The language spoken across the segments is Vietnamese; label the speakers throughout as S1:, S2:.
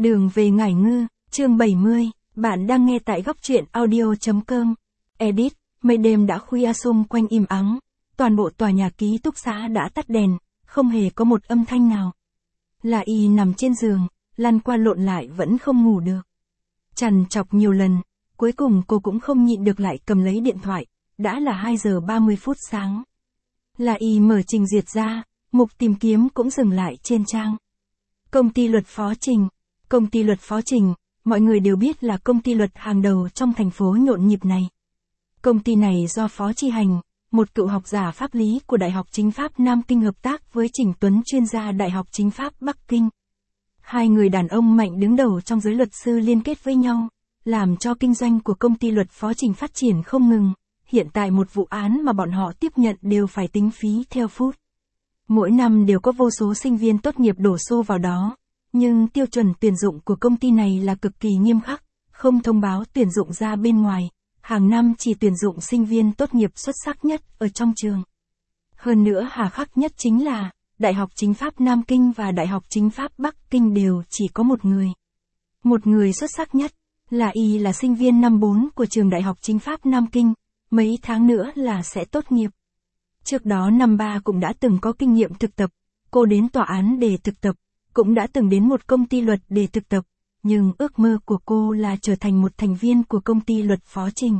S1: Đường về Ngải Ngư, chương 70, bạn đang nghe tại góc truyện audio.com. Edit, mây đêm đã khuya xung quanh im ắng, toàn bộ tòa nhà ký túc xá đã tắt đèn, không hề có một âm thanh nào. La Y nằm trên giường, lăn qua lộn lại vẫn không ngủ được. Trằn trọc nhiều lần, cuối cùng cô cũng không nhịn được lại cầm lấy điện thoại, đã là 2 giờ 30 phút sáng. La Y mở trình duyệt ra, mục tìm kiếm cũng dừng lại trên trang. Công ty luật Phó Trình. Công ty luật Phó Trình, mọi người đều biết là công ty luật hàng đầu trong thành phố nhộn nhịp này. Công ty này do Phó Chi Hành, một cựu học giả pháp lý của Đại học Chính pháp Nam Kinh hợp tác với Trình Tuấn chuyên gia Đại học Chính pháp Bắc Kinh. Hai người đàn ông mạnh đứng đầu trong giới luật sư liên kết với nhau, làm cho kinh doanh của công ty luật Phó Trình phát triển không ngừng. Hiện tại một vụ án mà bọn họ tiếp nhận đều phải tính phí theo phút. Mỗi năm đều có vô số sinh viên tốt nghiệp đổ xô vào đó, nhưng tiêu chuẩn tuyển dụng của công ty này là cực kỳ nghiêm khắc, không thông báo tuyển dụng ra bên ngoài, hàng năm chỉ tuyển dụng sinh viên tốt nghiệp xuất sắc nhất ở trong trường. Hơn nữa hà khắc nhất chính là, Đại học Chính pháp Nam Kinh và Đại học Chính pháp Bắc Kinh đều chỉ có một người. Một người xuất sắc nhất, là Y là sinh viên năm 4 của trường Đại học Chính pháp Nam Kinh, mấy tháng nữa là sẽ tốt nghiệp. Trước đó năm 3 cũng đã từng có kinh nghiệm thực tập, cô đến tòa án để thực tập, cũng đã từng đến một công ty luật để thực tập, nhưng ước mơ của cô là trở thành một thành viên của công ty luật Phó Trình.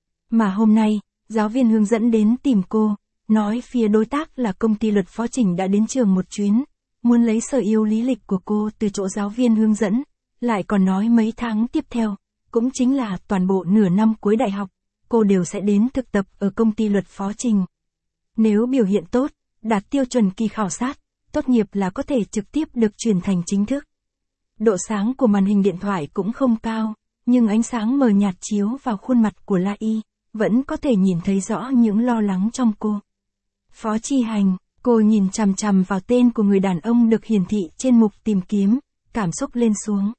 S1: Mà hôm nay, giáo viên hướng dẫn đến tìm cô, nói phía đối tác là công ty luật Phó Trình đã đến trường một chuyến, muốn lấy sở yêu lý lịch của cô từ chỗ giáo viên hướng dẫn, lại còn nói mấy tháng tiếp theo, cũng chính là toàn bộ nửa năm cuối đại học, cô đều sẽ đến thực tập ở công ty luật Phó Trình. Nếu biểu hiện tốt, đạt tiêu chuẩn kỳ khảo sát, tốt nghiệp là có thể trực tiếp được chuyển thành chính thức. Độ sáng của màn hình điện thoại cũng không cao, nhưng ánh sáng mờ nhạt chiếu vào khuôn mặt của La Y, vẫn có thể nhìn thấy rõ những lo lắng trong cô. Phó Chi Hành, cô nhìn chằm chằm vào tên của người đàn ông được hiển thị trên mục tìm kiếm, cảm xúc lên xuống.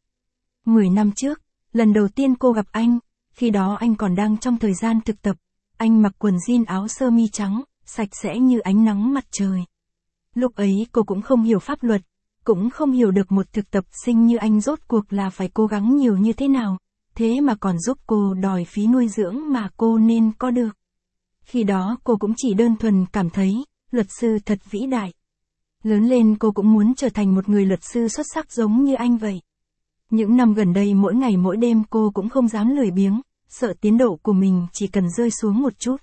S1: 10 năm trước, lần đầu tiên cô gặp anh, khi đó anh còn đang trong thời gian thực tập, anh mặc quần jean áo sơ mi trắng, sạch sẽ như ánh nắng mặt trời. Lúc ấy cô cũng không hiểu pháp luật, cũng không hiểu được một thực tập sinh như anh rốt cuộc là phải cố gắng nhiều như thế nào, thế mà còn giúp cô đòi phí nuôi dưỡng mà cô nên có được. Khi đó cô cũng chỉ đơn thuần cảm thấy, luật sư thật vĩ đại. Lớn lên cô cũng muốn trở thành một người luật sư xuất sắc giống như anh vậy. Những năm gần đây mỗi ngày mỗi đêm cô cũng không dám lười biếng, sợ tiến độ của mình chỉ cần rơi xuống một chút.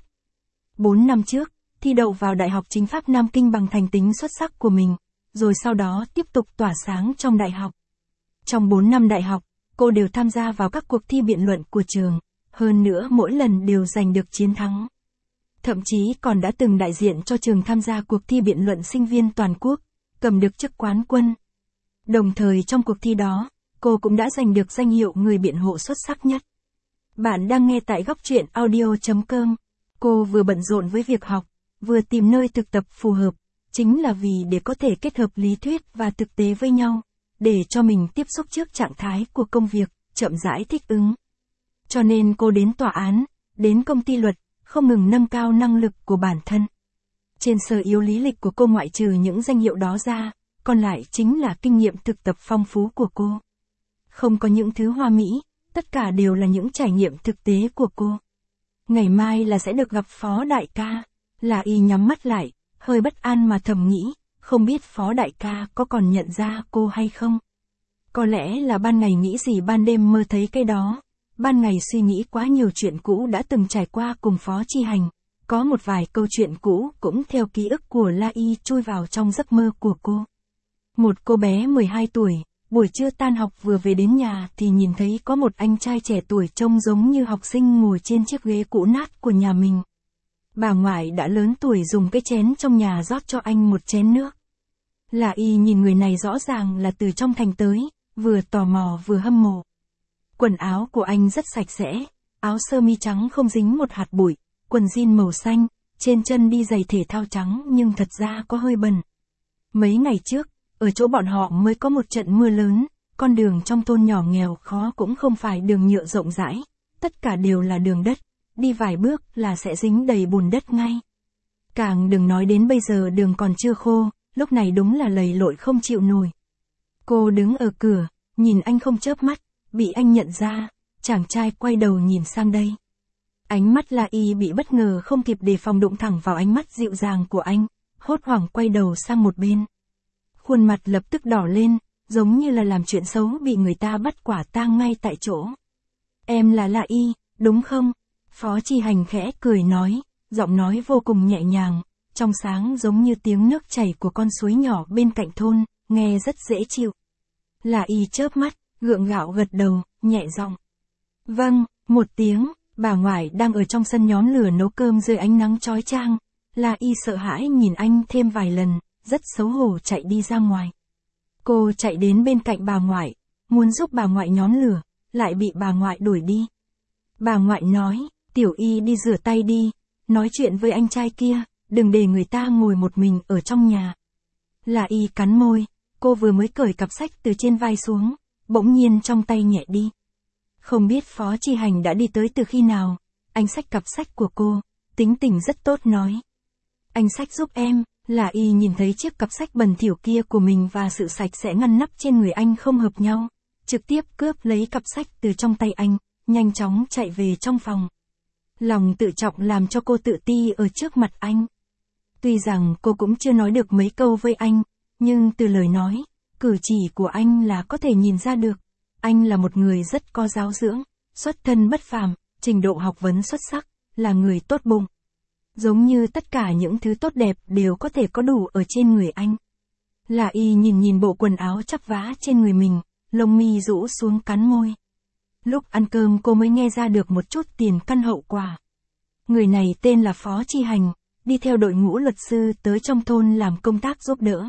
S1: 4 năm trước, thi đậu vào Đại học Chính pháp Nam Kinh bằng thành tính xuất sắc của mình, rồi sau đó tiếp tục tỏa sáng trong đại học. Trong 4 năm đại học, cô đều tham gia vào các cuộc thi biện luận của trường, hơn nữa mỗi lần đều giành được chiến thắng. Thậm chí còn đã từng đại diện cho trường tham gia cuộc thi biện luận sinh viên toàn quốc, cầm được chức quán quân. Đồng thời trong cuộc thi đó, cô cũng đã giành được danh hiệu người biện hộ xuất sắc nhất. Bạn đang nghe tại góc truyện audio.com. Cô vừa bận rộn với việc học, vừa tìm nơi thực tập phù hợp, chính là vì để có thể kết hợp lý thuyết và thực tế với nhau, để cho mình tiếp xúc trước trạng thái của công việc, chậm rãi thích ứng. Cho nên cô đến tòa án, đến công ty luật, không ngừng nâng cao năng lực của bản thân. Trên sở yếu lý lịch của cô ngoại trừ những danh hiệu đó ra, còn lại chính là kinh nghiệm thực tập phong phú của cô. Không có những thứ hoa mỹ, tất cả đều là những trải nghiệm thực tế của cô. Ngày mai là sẽ được gặp Phó Đại ca. La Y nhắm mắt lại, hơi bất an mà thầm nghĩ, không biết Phó Đại ca có còn nhận ra cô hay không. Có lẽ là ban ngày nghĩ gì ban đêm mơ thấy cái đó, ban ngày suy nghĩ quá nhiều chuyện cũ đã từng trải qua cùng Phó Chi Hành, có một vài câu chuyện cũ cũng theo ký ức của La Y chui vào trong giấc mơ của cô. Một cô bé 12 tuổi, buổi trưa tan học vừa về đến nhà thì nhìn thấy có một anh trai trẻ tuổi trông giống như học sinh ngồi trên chiếc ghế cũ nát của nhà mình. Bà ngoại đã lớn tuổi dùng cái chén trong nhà rót cho anh một chén nước. La Y nhìn người này rõ ràng là từ trong thành tới, vừa tò mò vừa hâm mộ. Quần áo của anh rất sạch sẽ, áo sơ mi trắng không dính một hạt bụi, quần jean màu xanh, trên chân đi giày thể thao trắng nhưng thật ra có hơi bẩn. Mấy ngày trước, ở chỗ bọn họ mới có một trận mưa lớn, con đường trong thôn nhỏ nghèo khó cũng không phải đường nhựa rộng rãi, tất cả đều là đường đất, đi vài bước là sẽ dính đầy bùn đất ngay. Càng đừng nói đến bây giờ đường còn chưa khô, lúc này đúng là lầy lội không chịu nổi. Cô đứng ở cửa, nhìn anh không chớp mắt, bị anh nhận ra, chàng trai quay đầu nhìn sang đây. Ánh mắt La Y bị bất ngờ không kịp đề phòng đụng thẳng vào ánh mắt dịu dàng của anh, hốt hoảng quay đầu sang một bên. Khuôn mặt lập tức đỏ lên, giống như là làm chuyện xấu bị người ta bắt quả tang ngay tại chỗ. Em là La Y, đúng không? Phó Chi Hành khẽ cười nói, giọng nói vô cùng nhẹ nhàng, trong sáng giống như tiếng nước chảy của con suối nhỏ bên cạnh thôn, nghe rất dễ chịu. La Y chớp mắt, gượng gạo gật đầu, nhẹ giọng. Vâng, một tiếng, bà ngoại đang ở trong sân nhóm lửa nấu cơm dưới ánh nắng chói chang. La Y sợ hãi nhìn anh thêm vài lần, rất xấu hổ chạy đi ra ngoài. Cô chạy đến bên cạnh bà ngoại, muốn giúp bà ngoại nhóm lửa, lại bị bà ngoại đuổi đi. Bà ngoại nói, Tiểu Y đi rửa tay đi, nói chuyện với anh trai kia, đừng để người ta ngồi một mình ở trong nhà. La Y cắn môi, cô vừa mới cởi cặp sách từ trên vai xuống, bỗng nhiên trong tay nhẹ đi. Không biết Phó Chi Hành đã đi tới từ khi nào, anh xách cặp sách của cô, tính tình rất tốt nói. Anh xách giúp em. La Y nhìn thấy chiếc cặp sách bẩn thỉu kia của mình và sự sạch sẽ ngăn nắp trên người anh không hợp nhau, trực tiếp cướp lấy cặp sách từ trong tay anh, nhanh chóng chạy về trong phòng. Lòng tự trọng làm cho cô tự ti ở trước mặt anh. Tuy rằng cô cũng chưa nói được mấy câu với anh, nhưng từ lời nói, cử chỉ của anh là có thể nhìn ra được. Anh là một người rất có giáo dưỡng, xuất thân bất phàm, trình độ học vấn xuất sắc, là người tốt bụng. Giống như tất cả những thứ tốt đẹp đều có thể có đủ ở trên người anh. La Y nhìn bộ quần áo chắp vá trên người mình, lông mi rũ xuống cắn môi. Lúc ăn cơm cô mới nghe ra được một chút tiền căn hậu quả. Người này tên là Phó Chi Hành, đi theo đội ngũ luật sư tới trong thôn làm công tác giúp đỡ.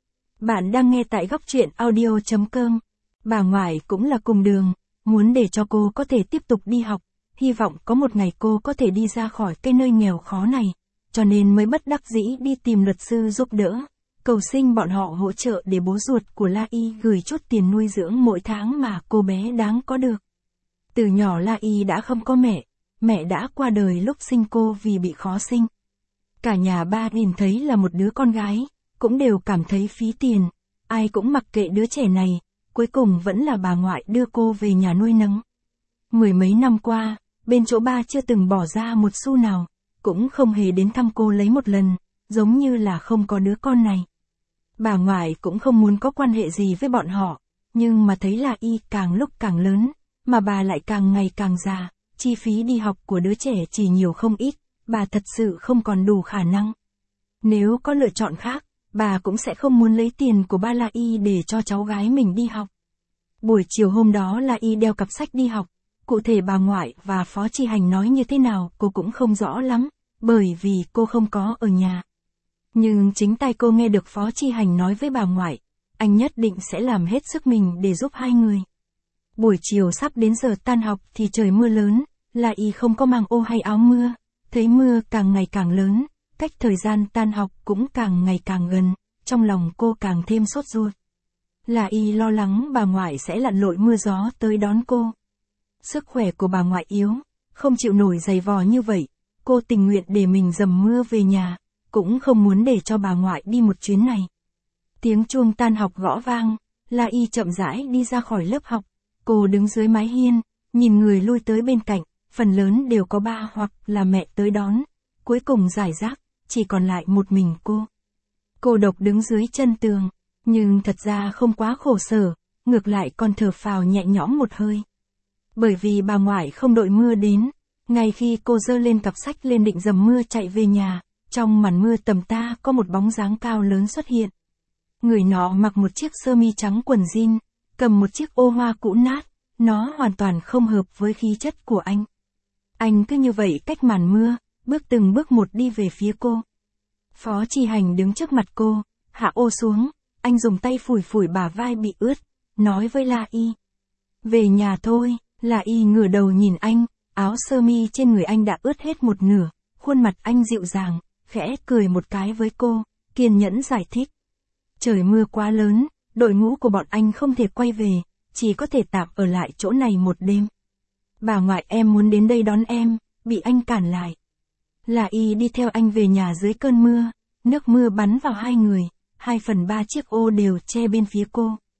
S1: Bạn đang nghe tại góc truyện audio.com. Bà ngoại cũng là cùng đường, muốn để cho cô có thể tiếp tục đi học, hy vọng có một ngày cô có thể đi ra khỏi cái nơi nghèo khó này, cho nên mới bất đắc dĩ đi tìm luật sư giúp đỡ, cầu xin bọn họ hỗ trợ để bố ruột của La Y gửi chút tiền nuôi dưỡng mỗi tháng mà cô bé đáng có được. Từ nhỏ La Y đã không có mẹ đã qua đời lúc sinh cô vì bị khó sinh. Cả nhà ba nhìn thấy là một đứa con gái, cũng đều cảm thấy phí tiền, ai cũng mặc kệ đứa trẻ này, cuối cùng vẫn là bà ngoại đưa cô về nhà nuôi nấng. Mười mấy năm qua, bên chỗ ba chưa từng bỏ ra một xu nào, cũng không hề đến thăm cô lấy một lần, giống như là không có đứa con này. Bà ngoại cũng không muốn có quan hệ gì với bọn họ, nhưng mà thấy La Y càng lúc càng lớn, mà bà lại càng ngày càng già, chi phí đi học của đứa trẻ chỉ nhiều không ít, bà thật sự không còn đủ khả năng. Nếu có lựa chọn khác, bà cũng sẽ không muốn lấy tiền của ba La Y để cho cháu gái mình đi học. Buổi chiều hôm đó La Y đeo cặp sách đi học, cụ thể bà ngoại và Phó Chi Hành nói như thế nào cô cũng không rõ lắm, bởi vì cô không có ở nhà. Nhưng chính tai cô nghe được Phó Chi Hành nói với bà ngoại, anh nhất định sẽ làm hết sức mình để giúp hai người. Buổi chiều sắp đến giờ tan học thì trời mưa lớn, La Y không có mang ô hay áo mưa, thấy mưa càng ngày càng lớn, cách thời gian tan học cũng càng ngày càng gần, trong lòng cô càng thêm sốt ruột. La Y lo lắng bà ngoại sẽ lặn lội mưa gió tới đón cô. Sức khỏe của bà ngoại yếu, không chịu nổi giày vò như vậy, cô tình nguyện để mình dầm mưa về nhà, cũng không muốn để cho bà ngoại đi một chuyến này. Tiếng chuông tan học gõ vang, La Y chậm rãi đi ra khỏi lớp học, cô đứng dưới mái hiên, nhìn người lui tới bên cạnh, phần lớn đều có ba hoặc là mẹ tới đón, cuối cùng rải rác, chỉ còn lại một mình cô. Cô độc đứng dưới chân tường, nhưng thật ra không quá khổ sở, ngược lại còn thở phào nhẹ nhõm một hơi. Bởi vì bà ngoại không đội mưa đến, ngay khi cô giơ lên cặp sách lên định dầm mưa chạy về nhà, trong màn mưa tầm tã có một bóng dáng cao lớn xuất hiện. Người nọ mặc một chiếc sơ mi trắng quần jean, cầm một chiếc ô hoa cũ nát, nó hoàn toàn không hợp với khí chất của anh. Anh cứ như vậy cách màn mưa, bước từng bước một đi về phía cô. Phó Chi Hành đứng trước mặt cô, hạ ô xuống, anh dùng tay phủi phủi bả vai bị ướt, nói với La Y. Về nhà thôi. La Y ngửa đầu nhìn anh, áo sơ mi trên người anh đã ướt hết một nửa, khuôn mặt anh dịu dàng, khẽ cười một cái với cô, kiên nhẫn giải thích. Trời mưa quá lớn, đội ngũ của bọn anh không thể quay về, chỉ có thể tạm ở lại chỗ này một đêm. Bà ngoại em muốn đến đây đón em, bị anh cản lại. La Y đi theo anh về nhà dưới cơn mưa, nước mưa bắn vào hai người, 2/3 chiếc ô đều che bên phía cô.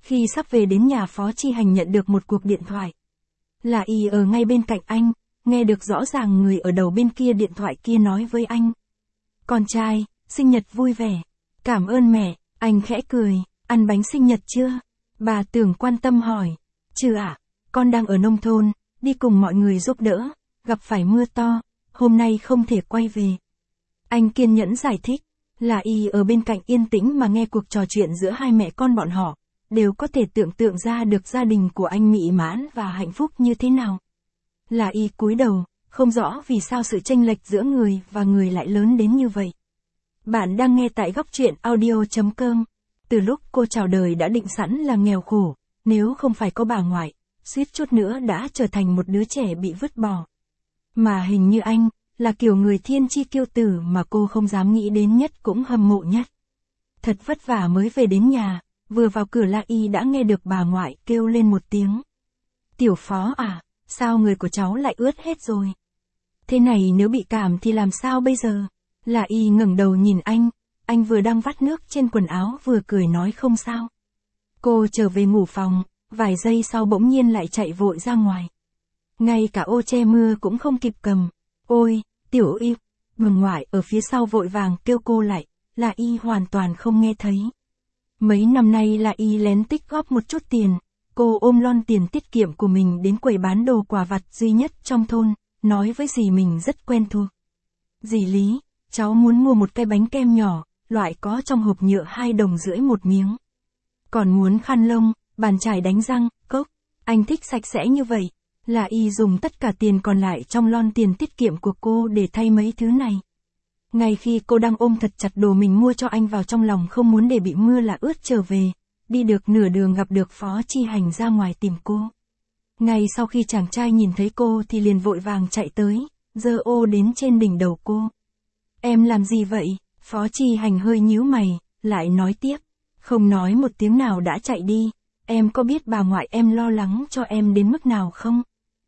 S1: Khi sắp về đến nhà, Phó Chi Hành nhận được một cuộc điện thoại. Là Y ở ngay bên cạnh anh, nghe được rõ ràng người ở đầu bên kia điện thoại kia nói với anh. Con trai, sinh nhật vui vẻ. Cảm ơn mẹ, anh khẽ cười, ăn bánh sinh nhật chưa? Bà Tưởng quan tâm hỏi. Chưa ạ, con đang ở nông thôn, đi cùng mọi người giúp đỡ, gặp phải mưa to, hôm nay không thể quay về. Anh kiên nhẫn giải thích. Là Y ở bên cạnh yên tĩnh mà nghe cuộc trò chuyện giữa hai mẹ con bọn họ, đều có thể tưởng tượng ra được gia đình của anh mỹ mãn và hạnh phúc như thế nào. Là Y cúi đầu, không rõ vì sao sự chênh lệch giữa người và người lại lớn đến như vậy. Bạn đang nghe tại góc truyện audio.com. Từ lúc cô chào đời đã định sẵn là nghèo khổ, nếu không phải có bà ngoại, suýt chút nữa đã trở thành một đứa trẻ bị vứt bỏ. Mà hình như anh, là kiểu người thiên chi kiêu tử mà cô không dám nghĩ đến nhất cũng hâm mộ nhất. Thật vất vả mới về đến nhà, vừa vào cửa La Y đã nghe được bà ngoại kêu lên một tiếng. Tiểu Phó à, sao người của cháu lại ướt hết rồi? Thế này nếu bị cảm thì làm sao bây giờ? La Y ngẩng đầu nhìn anh vừa đang vắt nước trên quần áo vừa cười nói không sao. Cô trở về ngủ phòng, vài giây sau bỗng nhiên lại chạy vội ra ngoài. Ngay cả ô che mưa cũng không kịp cầm. Ôi, Tiểu Y, bà ngoại ở phía sau vội vàng kêu cô lại, La Y hoàn toàn không nghe thấy. Mấy năm nay La Y lén tích góp một chút tiền, cô ôm lon tiền tiết kiệm của mình đến quầy bán đồ quà vặt duy nhất trong thôn, nói với dì mình rất quen thuộc. Dì Lý, cháu muốn mua một cái bánh kem nhỏ, loại có trong hộp nhựa 2,5 đồng một miếng. Còn muốn khăn lông, bàn chải đánh răng, cốc. Anh thích sạch sẽ như vậy. La Y dùng tất cả tiền còn lại trong lon tiền tiết kiệm của cô để thay mấy thứ này. Ngay khi cô đang ôm thật chặt đồ mình mua cho anh vào trong lòng không muốn để bị mưa là ướt trở về, đi được nửa đường gặp được Phó Chi Hành ra ngoài tìm cô. Ngay sau khi chàng trai nhìn thấy cô thì liền vội vàng chạy tới, giơ ô đến trên đỉnh đầu cô. Em làm gì vậy? Phó Chi Hành hơi nhíu mày, lại nói tiếp. Không nói một tiếng nào đã chạy đi, em có biết bà ngoại em lo lắng cho em đến mức nào không?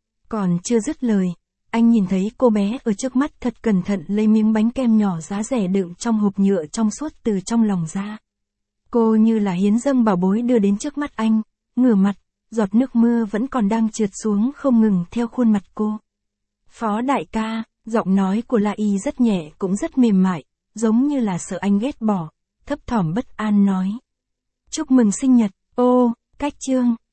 S1: Còn chưa dứt lời, anh nhìn thấy cô bé ở trước mắt thật cẩn thận lấy miếng bánh kem nhỏ giá rẻ đựng trong hộp nhựa trong suốt từ trong lòng ra. Cô như là hiến dâng bảo bối đưa đến trước mắt anh, ngửa mặt, giọt nước mưa vẫn còn đang trượt xuống không ngừng theo khuôn mặt cô. Phó đại ca, giọng nói của La Y rất nhẹ cũng rất mềm mại, giống như là sợ anh ghét bỏ, thấp thỏm bất an nói. Chúc mừng sinh nhật, ô, cách chương.